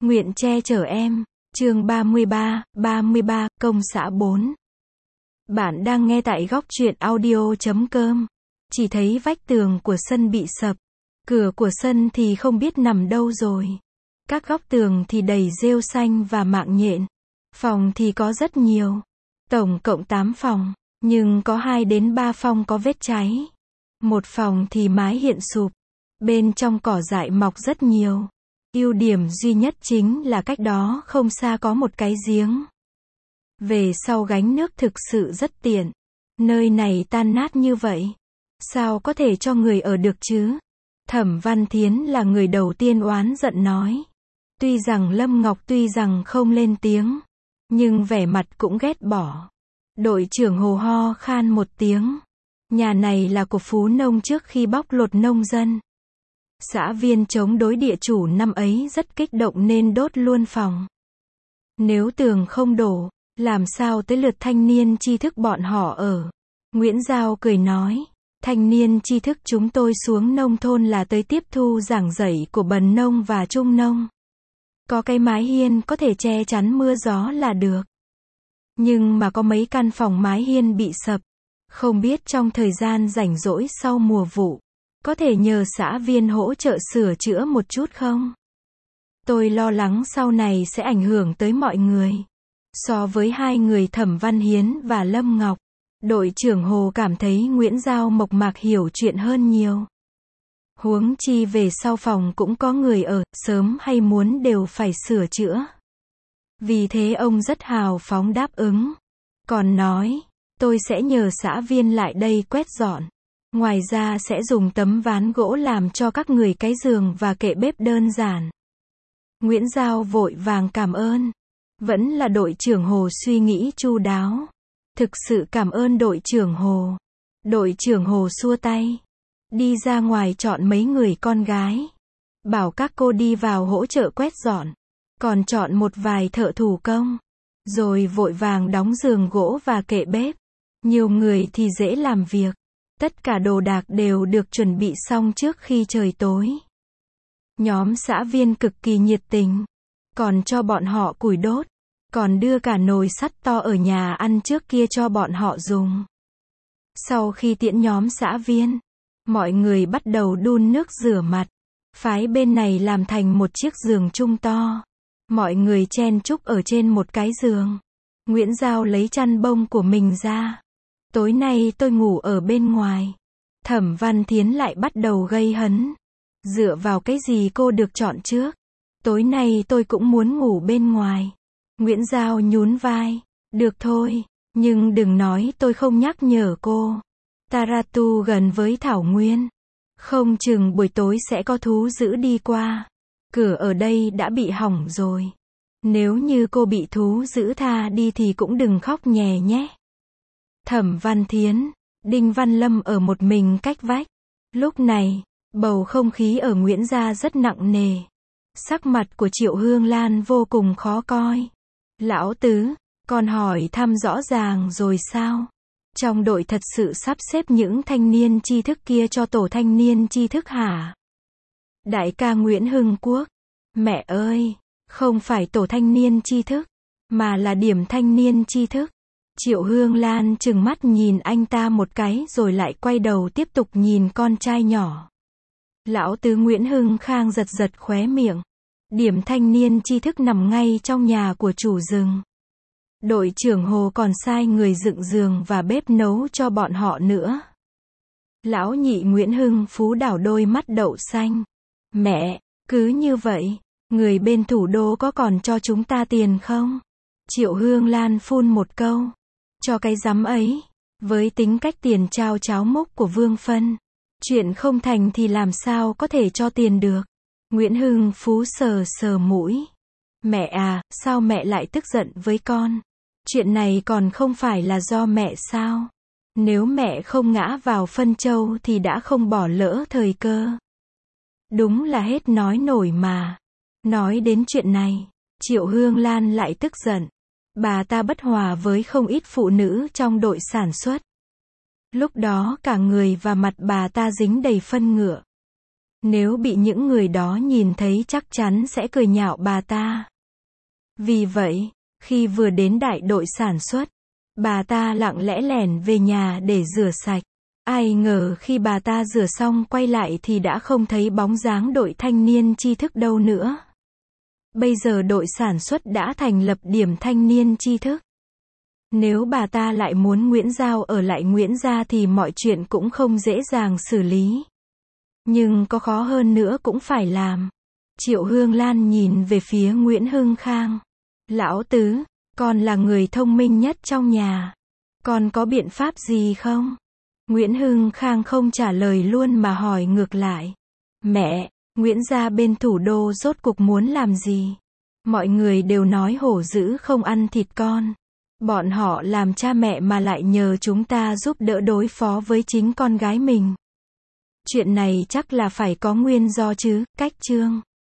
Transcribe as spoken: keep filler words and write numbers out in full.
Nguyện che chở em. Chương ba mươi ba, ba mươi ba, công xã bốn. Bạn đang nghe tại góc truyện audio chấm com. Chỉ thấy vách tường của sân bị sập. Cửa của sân thì không biết nằm đâu rồi. Các góc tường thì đầy rêu xanh và mạng nhện. Phòng thì có rất nhiều. Tổng cộng tám phòng. Nhưng có hai đến ba phòng có vết cháy. Một phòng thì mái hiện sụp. Bên trong cỏ dại mọc rất nhiều. Ưu điểm duy nhất chính là cách đó không xa có một cái giếng. Về sau gánh nước thực sự rất tiện. Nơi này tan nát như vậy. Sao có thể cho người ở được chứ? Thẩm Văn Thiến là người đầu tiên oán giận nói. Tuy rằng Lâm Ngọc tuy rằng không lên tiếng. Nhưng vẻ mặt cũng ghét bỏ. Đội trưởng Hồ ho khan một tiếng. Nhà này là của Phú Nông trước khi bóc lột nông dân. Xã viên chống đối địa chủ năm ấy rất kích động nên đốt luôn phòng. Nếu tường không đổ, làm sao tới lượt thanh niên tri thức bọn họ ở? Nguyễn Giao cười nói, thanh niên tri thức chúng tôi xuống nông thôn là tới tiếp thu giảng dạy của bần nông và trung nông. Có cái mái hiên có thể che chắn mưa gió là được. Nhưng mà có mấy căn phòng mái hiên bị sập. Không biết trong thời gian rảnh rỗi sau mùa vụ, có thể nhờ xã viên hỗ trợ sửa chữa một chút không? Tôi lo lắng sau này sẽ ảnh hưởng tới mọi người. So với hai người Thẩm Văn Hiến và Lâm Ngọc, đội trưởng Hồ cảm thấy Nguyễn Giao mộc mạc hiểu chuyện hơn nhiều. Huống chi về sau phòng cũng có người ở, sớm hay muốn đều phải sửa chữa. Vì thế ông rất hào phóng đáp ứng. Còn nói, tôi sẽ nhờ xã viên lại đây quét dọn. Ngoài ra sẽ dùng tấm ván gỗ làm cho các người cái giường và kệ bếp đơn giản. Nguyễn Giao vội vàng cảm ơn. Vẫn là đội trưởng Hồ suy nghĩ chu đáo. Thực sự cảm ơn đội trưởng Hồ. Đội trưởng Hồ xua tay. Đi ra ngoài chọn mấy người con gái. Bảo các cô đi vào hỗ trợ quét dọn. Còn chọn một vài thợ thủ công. Rồi vội vàng đóng giường gỗ và kệ bếp. Nhiều người thì dễ làm việc. Tất cả đồ đạc đều được chuẩn bị xong trước khi trời tối. Nhóm xã viên cực kỳ nhiệt tình. Còn cho bọn họ củi đốt. Còn đưa cả nồi sắt to ở nhà ăn trước kia cho bọn họ dùng. Sau khi tiễn nhóm xã viên, mọi người bắt đầu đun nước rửa mặt. Phái bên này làm thành một chiếc giường chung to. Mọi người chen chúc ở trên một cái giường. Nguyễn Giao lấy chăn bông của mình ra. Tối nay tôi ngủ ở bên ngoài. Thẩm Văn Thiến lại bắt đầu gây hấn. Dựa vào cái gì cô được chọn trước? Tối nay tôi cũng muốn ngủ bên ngoài. Nguyễn Giao nhún vai. Được thôi, nhưng đừng nói tôi không nhắc nhở cô. Taratu gần với Thảo Nguyên. Không chừng buổi tối sẽ có thú dữ đi qua. Cửa ở đây đã bị hỏng rồi. Nếu như cô bị thú dữ tha đi thì cũng đừng khóc nhè nhé. Thẩm Văn Thiến, Đinh Văn Lâm ở một mình cách vách. Lúc này, bầu không khí ở Nguyễn gia rất nặng nề. Sắc mặt của Triệu Hương Lan vô cùng khó coi. Lão Tứ, con hỏi thăm rõ ràng rồi sao? Trong đội thật sự sắp xếp những thanh niên tri thức kia cho tổ thanh niên tri thức hả? Đại ca Nguyễn Hưng Quốc, mẹ ơi, không phải tổ thanh niên tri thức, mà là điểm thanh niên tri thức. Triệu Hương Lan trừng mắt nhìn anh ta một cái rồi lại quay đầu tiếp tục nhìn con trai nhỏ. Lão Tứ Nguyễn Hưng Khang giật giật khóe miệng. Điểm thanh niên tri thức nằm ngay trong nhà của chủ rừng. Đội trưởng Hồ còn sai người dựng giường và bếp nấu cho bọn họ nữa. Lão nhị Nguyễn Hưng Phú đảo đôi mắt đậu xanh. Mẹ, cứ như vậy, người bên thủ đô có còn cho chúng ta tiền không? Triệu Hương Lan phun một câu. Cho cái rắm ấy, với tính cách tiền trao cháo múc của Vương Phân, chuyện không thành thì làm sao có thể cho tiền được. Nguyễn Hưng Phú sờ sờ mũi. Mẹ à, sao mẹ lại tức giận với con? Chuyện này còn không phải là do mẹ sao? Nếu mẹ không ngã vào phân châu thì đã không bỏ lỡ thời cơ. Đúng là hết nói nổi mà. Nói đến chuyện này, Triệu Hương Lan lại tức giận. Bà ta bất hòa với không ít phụ nữ trong đội sản xuất. Lúc đó cả người và mặt bà ta dính đầy phân ngựa. Nếu bị những người đó nhìn thấy chắc chắn sẽ cười nhạo bà ta. Vì vậy, khi vừa đến đại đội sản xuất, bà ta lặng lẽ lẻn về nhà để rửa sạch. Ai ngờ khi bà ta rửa xong quay lại thì đã không thấy bóng dáng đội thanh niên tri thức đâu nữa. Bây giờ đội sản xuất đã thành lập điểm thanh niên tri thức. Nếu bà ta lại muốn Nguyễn Giao ở lại Nguyễn gia thì mọi chuyện cũng không dễ dàng xử lý. Nhưng có khó hơn nữa cũng phải làm. Triệu Hương Lan nhìn về phía Nguyễn Hưng Khang. Lão tứ, con là người thông minh nhất trong nhà. Con có biện pháp gì không? Nguyễn Hưng Khang không trả lời luôn mà hỏi ngược lại. Mẹ, Nguyễn gia bên thủ đô rốt cuộc muốn làm gì? Mọi người đều nói hổ dữ không ăn thịt con. Bọn họ làm cha mẹ mà lại nhờ chúng ta giúp đỡ đối phó với chính con gái mình. Chuyện này chắc là phải có nguyên do chứ, Cách Trương.